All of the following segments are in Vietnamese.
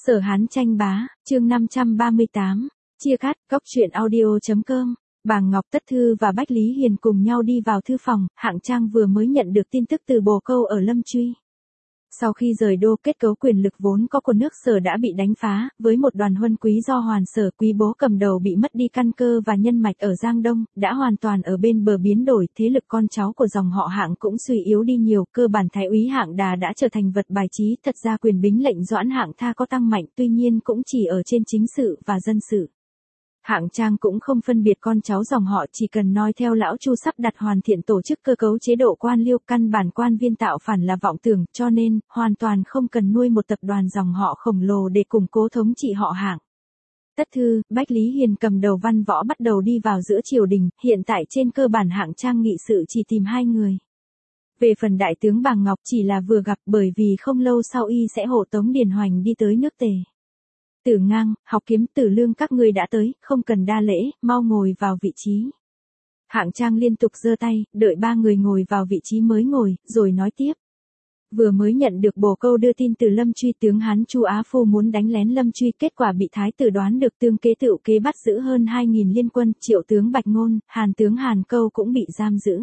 Sở Hán tranh bá, chương 538, chia cắt, cóc truyện audio.com. Bàng Ngọc Tất Thư và Bách Lý Hiền cùng nhau đi vào thư phòng, Hạng Trang vừa mới nhận được tin tức từ bồ câu ở Lâm Truy. Sau khi rời đô, kết cấu quyền lực vốn có của nước Sở đã bị đánh phá, với một đoàn huân quý do Hoàn Sở Quý Bố cầm đầu bị mất đi căn cơ và nhân mạch ở Giang Đông, đã hoàn toàn ở bên bờ biến đổi, thế lực con cháu của dòng họ Hạng cũng suy yếu đi nhiều, cơ bản Thái úy Hạng Đà đã trở thành vật bài trí, thật ra quyền bính lệnh Doãn Hạng Tha có tăng mạnh, tuy nhiên cũng chỉ ở trên chính sự và dân sự. Hạng Trang cũng không phân biệt con cháu dòng họ, chỉ cần noi theo lão Chu sắp đặt hoàn thiện tổ chức cơ cấu chế độ quan liêu, căn bản quan viên tạo phản là vọng tưởng, cho nên, hoàn toàn không cần nuôi một tập đoàn dòng họ khổng lồ để củng cố thống trị họ Hạng. Tất Thư, Bách Lý Hiền cầm đầu văn võ bắt đầu đi vào giữa triều đình, hiện tại trên cơ bản Hạng Trang nghị sự chỉ tìm hai người. Về phần đại tướng Bàng Ngọc chỉ là vừa gặp, bởi vì không lâu sau y sẽ hộ tống Điền Hoành đi tới nước Tề. Tử Ngang, Học Kiếm, Tử Lương các ngươi đã tới, không cần đa lễ, mau ngồi vào vị trí. Hạng Trang liên tục giơ tay, đợi ba người ngồi vào vị trí mới ngồi, rồi nói tiếp. Vừa mới nhận được bồ câu đưa tin từ Lâm Truy, tướng Hán Chu Á Phu muốn đánh lén Lâm Truy, kết quả bị thái tử đoán được, tương kế tựu kế bắt giữ hơn 2.000 liên quân, Triệu tướng Bạch Ngôn, Hàn tướng Hàn Câu cũng bị giam giữ.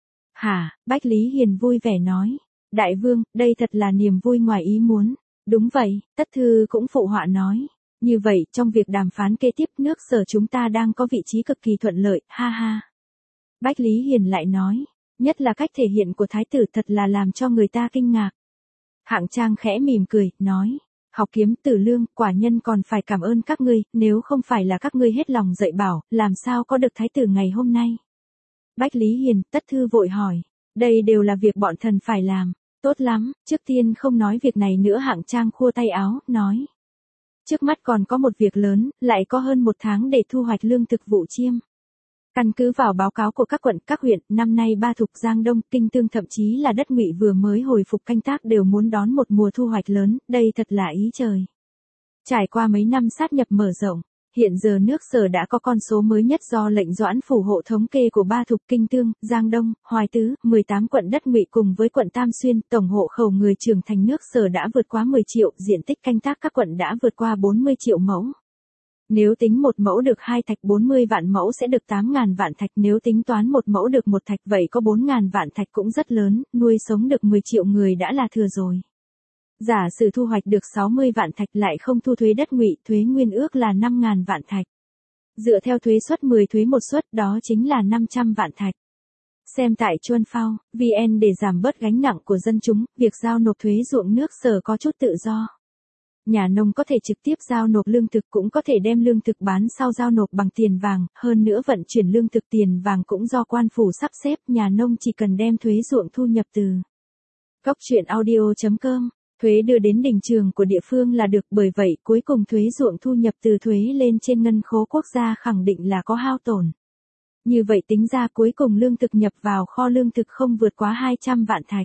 Hả, Bách Lý Hiền vui vẻ nói. Đại vương, đây thật là niềm vui ngoài ý muốn. Đúng vậy, Tất Thư cũng phụ họa nói. Như vậy, trong việc đàm phán kế tiếp, nước Sở chúng ta đang có vị trí cực kỳ thuận lợi, ha ha. Bách Lý Hiền lại nói, nhất là cách thể hiện của thái tử thật là làm cho người ta kinh ngạc. Hạng Trang khẽ mỉm cười, nói, Học Kiếm, Tử Lương, quả nhân còn phải cảm ơn các ngươi, nếu không phải là các ngươi hết lòng dạy bảo, làm sao có được thái tử ngày hôm nay. Bách Lý Hiền, Tất Thư vội hỏi, đây đều là việc bọn thần phải làm. Tốt lắm, trước tiên không nói việc này nữa. Hạng Trang khua tay áo, nói. Trước mắt còn có một việc lớn, lại có hơn 1 tháng để thu hoạch lương thực vụ chiêm. Căn cứ vào báo cáo của các quận, các huyện, năm nay Ba Thục, Giang Đông, Kinh Tương, thậm chí là đất Ngụy vừa mới hồi phục canh tác đều muốn đón một mùa thu hoạch lớn, đây thật là ý trời. Trải qua mấy năm sát nhập mở rộng, hiện giờ nước Sở đã có con số mới nhất do lệnh Doãn phủ hộ thống kê của Ba Thục, Kinh Tương, Giang Đông, Hoài Tứ, 18 quận đất Ngụy cùng với quận Tam Xuyên, tổng hộ khẩu người trưởng thành nước Sở đã vượt quá 10 triệu, diện tích canh tác các quận đã vượt qua 40 triệu mẫu. Nếu tính một mẫu được 2 thạch 40 vạn mẫu sẽ được 8.000 vạn thạch, nếu tính toán một mẫu được 1 thạch vậy có 4.000 vạn thạch cũng rất lớn, nuôi sống được 10 triệu người đã là thừa rồi. Giả sử thu hoạch được 60 vạn thạch lại không thu thuế đất Ngụy, thuế nguyên ước là 5.000 vạn thạch. Dựa theo thuế suất 10 thuế một suất đó chính là 500 vạn thạch. Xem tại Chuân Phao, VN để giảm bớt gánh nặng của dân chúng, việc giao nộp thuế ruộng nước Sở có chút tự do. Nhà nông có thể trực tiếp giao nộp lương thực, cũng có thể đem lương thực bán sau giao nộp bằng tiền vàng, hơn nữa vận chuyển lương thực tiền vàng cũng do quan phủ sắp xếp, nhà nông chỉ cần đem thuế ruộng thu nhập từ cóc truyện audio.com. Thuế đưa đến đình trường của địa phương là được, bởi vậy cuối cùng thuế ruộng thu nhập từ thuế lên trên ngân khố quốc gia khẳng định là có hao tổn. Như vậy tính ra cuối cùng lương thực nhập vào kho lương thực không vượt quá 200 vạn thạch.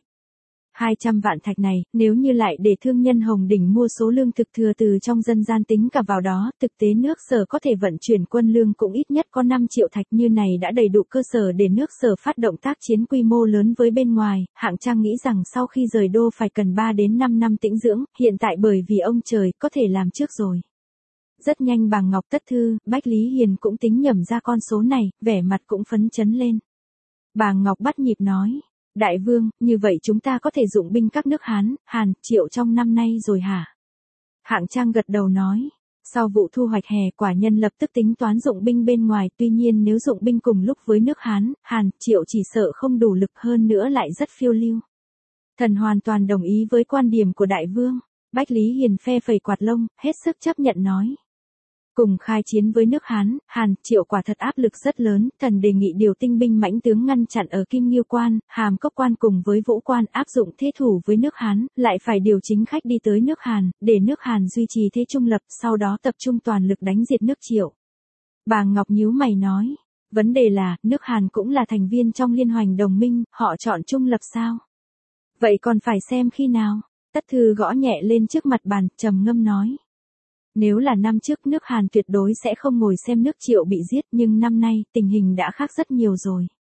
200 vạn thạch này, nếu như lại để thương nhân Hồng Đỉnh mua số lương thực thừa từ trong dân gian tính cả vào đó, thực tế nước Sở có thể vận chuyển quân lương cũng ít nhất có 5 triệu thạch, như này đã đầy đủ cơ sở để nước Sở phát động tác chiến quy mô lớn với bên ngoài. Hạng Trang nghĩ rằng sau khi rời đô phải cần 3 đến 5 năm tĩnh dưỡng, hiện tại bởi vì ông trời có thể làm trước rồi. Rất nhanh Bàng Ngọc, Tất Thư, Bách Lý Hiền cũng tính nhẩm ra con số này, vẻ mặt cũng phấn chấn lên. Bàng Ngọc bắt nhịp nói. Đại vương, như vậy chúng ta có thể dụng binh các nước Hán, Hàn, Triệu trong năm nay rồi hả? Hạng Trang gật đầu nói. Sau vụ thu hoạch hè, quả nhân lập tức tính toán dụng binh bên ngoài, tuy nhiên nếu dụng binh cùng lúc với nước Hán, Hàn, Triệu chỉ sợ không đủ lực, hơn nữa lại rất phiêu lưu. Thần hoàn toàn đồng ý với quan điểm của đại vương. Bách Lý Hiền phe phẩy quạt lông, hết sức chấp nhận nói. Cùng khai chiến với nước Hán, Hàn, Triệu quả thật áp lực rất lớn, thần đề nghị điều tinh binh mãnh tướng ngăn chặn ở Kim Nghiêu Quan, Hàm Cốc Quan cùng với Vũ Quan, áp dụng thế thủ với nước Hán, lại phải điều chính khách đi tới nước Hàn, để nước Hàn duy trì thế trung lập, sau đó tập trung toàn lực đánh diệt nước Triệu. Bàng Ngọc nhíu mày nói, vấn đề là, nước Hàn cũng là thành viên trong liên hoành đồng minh, họ chọn trung lập sao? Vậy còn phải xem khi nào? Tất Thư gõ nhẹ lên trước mặt bàn, trầm ngâm nói. Nếu là năm trước nước Hàn tuyệt đối sẽ không ngồi xem nước Triệu bị giết, nhưng năm nay tình hình đã khác rất nhiều rồi.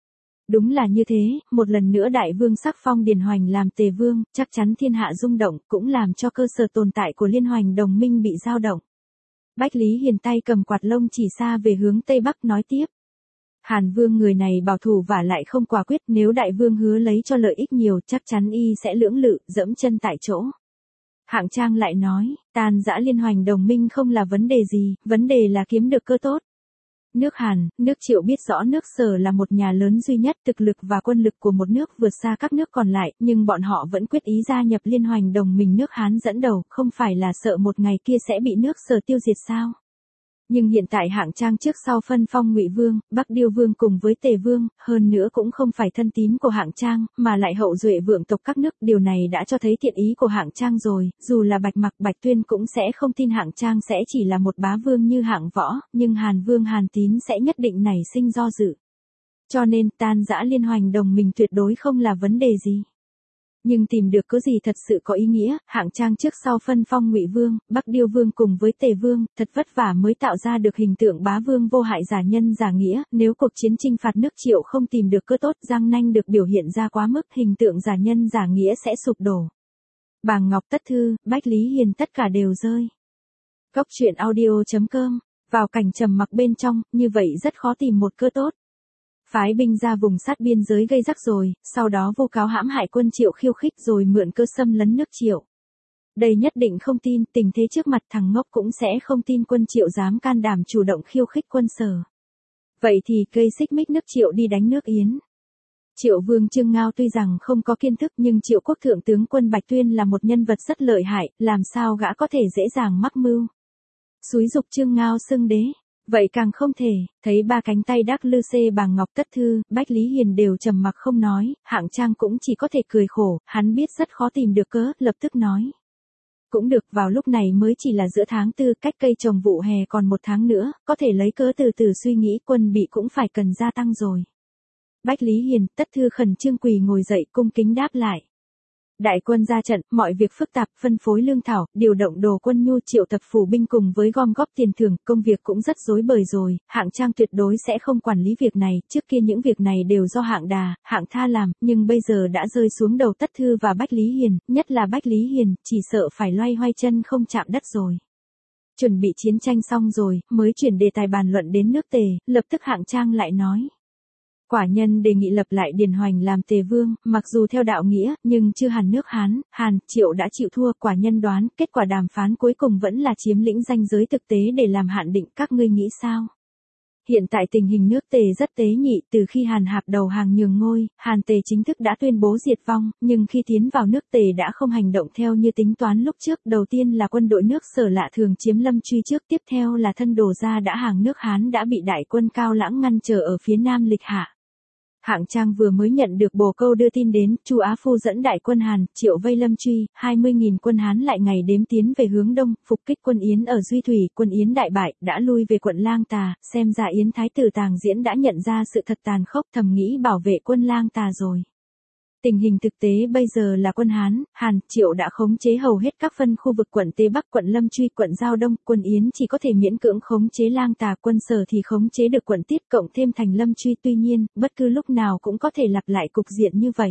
Đúng là như thế, một lần nữa đại vương sắc phong Điền Hoành làm tề vương, chắc chắn thiên hạ rung động, cũng làm cho cơ sở tồn tại của liên hoành đồng minh bị dao động. Bách Lý Hiền tay cầm quạt lông chỉ xa về hướng Tây Bắc nói tiếp. Hàn Vương người này bảo thủ và lại không quả quyết, nếu đại vương hứa lấy cho lợi ích nhiều chắc chắn y sẽ lưỡng lự, dẫm chân tại chỗ. Hạng Trang lại nói, tan rã liên hoành đồng minh không là vấn đề gì, vấn đề là kiếm được cơ tốt. Nước Hàn, nước Triệu biết rõ nước Sở là một nhà lớn duy nhất, thực lực và quân lực của một nước vượt xa các nước còn lại, nhưng bọn họ vẫn quyết ý gia nhập liên hoành đồng minh nước Hán dẫn đầu, không phải là sợ một ngày kia sẽ bị nước Sở tiêu diệt sao? Nhưng hiện tại Hạng Trang trước sau phân phong Ngụy Vương, Bắc Điêu Vương cùng với Tề Vương, hơn nữa cũng không phải thân tín của Hạng Trang, mà lại hậu duệ vượng tộc các nước, điều này đã cho thấy thiện ý của Hạng Trang rồi, dù là Bạch Mặc Bạch Tuyên cũng sẽ không tin Hạng Trang sẽ chỉ là một bá vương như Hạng Võ, nhưng Hàn Vương Hàn Tín sẽ nhất định nảy sinh do dự. Cho nên tan rã liên hoành đồng minh tuyệt đối không là vấn đề gì. Nhưng tìm được có gì thật sự có ý nghĩa, Hạng Trang trước sau phân phong Ngụy Vương, Bắc Điêu Vương cùng với Tề Vương, thật vất vả mới tạo ra được hình tượng bá vương vô hại giả nhân giả nghĩa, nếu cuộc chiến chinh phạt nước Triệu không tìm được cơ tốt, răng nanh được biểu hiện ra quá mức, hình tượng giả nhân giả nghĩa sẽ sụp đổ. Bàng Ngọc Tất Thư, Bách Lý Hiền tất cả đều rơi. Cốc truyện audio.com, vào cảnh trầm mặc bên trong, như vậy rất khó tìm một cơ tốt. Phái binh ra vùng sát biên giới gây rắc rồi, sau đó vu cáo hãm hại quân Triệu khiêu khích rồi mượn cơ xâm lấn nước Triệu. Đây nhất định không tin, tình thế trước mặt thằng ngốc cũng sẽ không tin quân Triệu dám can đảm chủ động khiêu khích quân Sở. Vậy thì gây xích mích nước Triệu đi đánh nước Yến. Triệu Vương Trương Ngao tuy rằng không có kiến thức nhưng Triệu Quốc thượng tướng quân Bạch Tuyên là một nhân vật rất lợi hại, làm sao gã có thể dễ dàng mắc mưu. Xúi dục Trương Ngao xưng đế. Vậy càng không thể, thấy ba cánh tay đắc lư xê Bàng Ngọc Tất Thư, Bách Lý Hiền đều trầm mặc không nói, Hạng Trang cũng chỉ có thể cười khổ, hắn biết rất khó tìm được cớ, lập tức nói. Cũng được, vào lúc này mới chỉ là giữa tháng 4, cách cây trồng vụ hè còn 1 tháng nữa, có thể lấy cớ từ từ suy nghĩ, quân bị cũng phải cần gia tăng rồi. Bách Lý Hiền, Tất Thư khẩn trương quỳ ngồi dậy cung kính đáp lại. Đại quân ra trận, mọi việc phức tạp, phân phối lương thảo, điều động đồ quân nhu, triệu tập phủ binh cùng với gom góp tiền thưởng, công việc cũng rất rối bời rồi, Hạng Trang tuyệt đối sẽ không quản lý việc này, trước kia những việc này đều do Hạng Đà, Hạng Tha làm, nhưng bây giờ đã rơi xuống đầu Tất Thư và Bách Lý Hiền, nhất là Bách Lý Hiền, chỉ sợ phải loay hoay chân không chạm đất rồi. Chuẩn bị chiến tranh xong rồi, mới chuyển đề tài bàn luận đến nước Tề, lập tức Hạng Trang lại nói. Quả nhân đề nghị lập lại Điền Hoành làm Tề Vương, mặc dù theo đạo nghĩa, nhưng chưa hẳn nước Hán, Hàn, Triệu đã chịu thua, quả nhân đoán, kết quả đàm phán cuối cùng vẫn là chiếm lĩnh ranh giới thực tế để làm hạn định, các ngươi nghĩ sao? Hiện tại tình hình nước Tề rất tế nhị, từ khi Hàn Hạp đầu hàng nhường ngôi, Hàn Tề chính thức đã tuyên bố diệt vong, nhưng khi tiến vào nước Tề đã không hành động theo như tính toán lúc trước, đầu tiên là quân đội nước Sở lạ thường chiếm Lâm Truy trước, tiếp theo là thân đồ gia đã hàng nước Hán đã bị đại quân Cao Lãng ngăn trở ở phía nam lịch hạ. Hạng Trang vừa mới nhận được bồ câu đưa tin đến, Chu Á Phu dẫn đại quân Hàn, Triệu vây Lâm Truy, 20.000 quân Hán lại ngày đếm tiến về hướng đông, phục kích quân Yến ở Duy Thủy, quân Yến đại bại, đã lui về quận Lang Tà, xem ra Yến Thái tử Tàng Diễn đã nhận ra sự thật tàn khốc, thầm nghĩ bảo vệ quân Lang Tà rồi. Tình hình thực tế bây giờ là quân Hán, Hàn, Triệu đã khống chế hầu hết các phân khu vực quận Tây Bắc, quận Lâm Truy, quận Giao Đông, quân Yến chỉ có thể miễn cưỡng khống chế Lang Tà, quân Sở thì khống chế được quận Tiết cộng thêm thành Lâm Truy, tuy nhiên, bất cứ lúc nào cũng có thể lặp lại cục diện như vậy.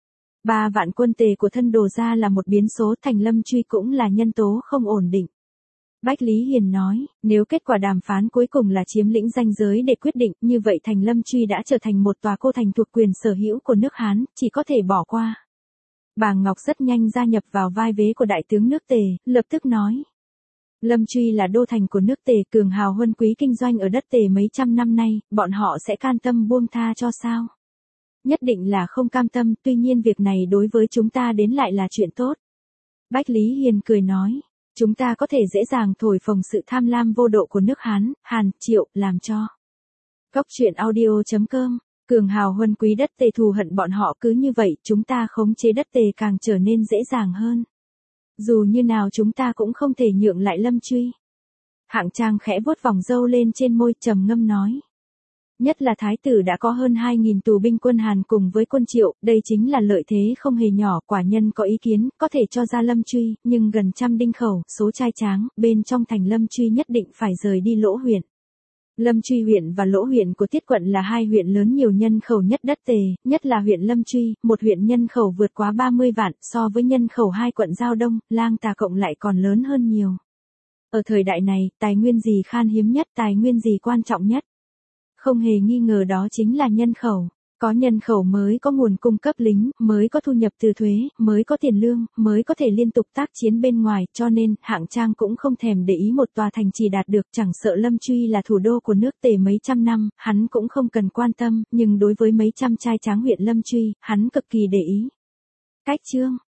3 vạn quân Tề của thân đồ gia là một biến số, thành Lâm Truy cũng là nhân tố không ổn định. Bách Lý Hiền nói, nếu kết quả đàm phán cuối cùng là chiếm lĩnh ranh giới để quyết định, như vậy thành Lâm Truy đã trở thành một tòa cô thành thuộc quyền sở hữu của nước Hán, chỉ có thể bỏ qua. Bàng Ngọc rất nhanh gia nhập vào vai vế của đại tướng nước Tề, lập tức nói. Lâm Truy là đô thành của nước Tề, cường hào huân quý kinh doanh ở đất Tề mấy trăm năm nay, bọn họ sẽ can tâm buông tha cho sao? Nhất định là không cam tâm, tuy nhiên việc này đối với chúng ta đến lại là chuyện tốt. Bách Lý Hiền cười nói. Chúng ta có thể dễ dàng thổi phồng sự tham lam vô độ của nước Hán, Hàn, Triệu, làm cho. Cốc truyện audio.com, cường hào huân quý đất Tề thù hận bọn họ cứ như vậy, chúng ta khống chế đất Tề càng trở nên dễ dàng hơn. Dù như nào chúng ta cũng không thể nhượng lại Lâm Truy. Hạng Trang khẽ vuốt vòng râu lên trên môi trầm ngâm nói. Nhất là Thái tử đã có hơn 2.000 tù binh quân Hàn cùng với quân Triệu, đây chính là lợi thế không hề nhỏ, quả nhân có ý kiến, có thể cho ra Lâm Truy, nhưng gần trăm đinh khẩu, số trai tráng, bên trong thành Lâm Truy nhất định phải rời đi Lỗ huyện. Lâm Truy huyện và Lỗ huyện của Tiết quận là hai huyện lớn nhiều nhân khẩu nhất đất Tề, nhất là huyện Lâm Truy, một huyện nhân khẩu vượt quá 30 vạn, so với nhân khẩu hai quận Giao Đông, Lang Tà cộng lại còn lớn hơn nhiều. Ở thời đại này, tài nguyên gì khan hiếm nhất, tài nguyên gì quan trọng nhất? Không hề nghi ngờ đó chính là nhân khẩu. Có nhân khẩu mới có nguồn cung cấp lính, mới có thu nhập từ thuế, mới có tiền lương, mới có thể liên tục tác chiến bên ngoài, cho nên Hạng Trang cũng không thèm để ý một tòa thành trì đạt được, chẳng sợ Lâm Truy là thủ đô của nước Tề mấy trăm năm, hắn cũng không cần quan tâm, nhưng đối với mấy trăm trai tráng huyện Lâm Truy, hắn cực kỳ để ý. Cách chương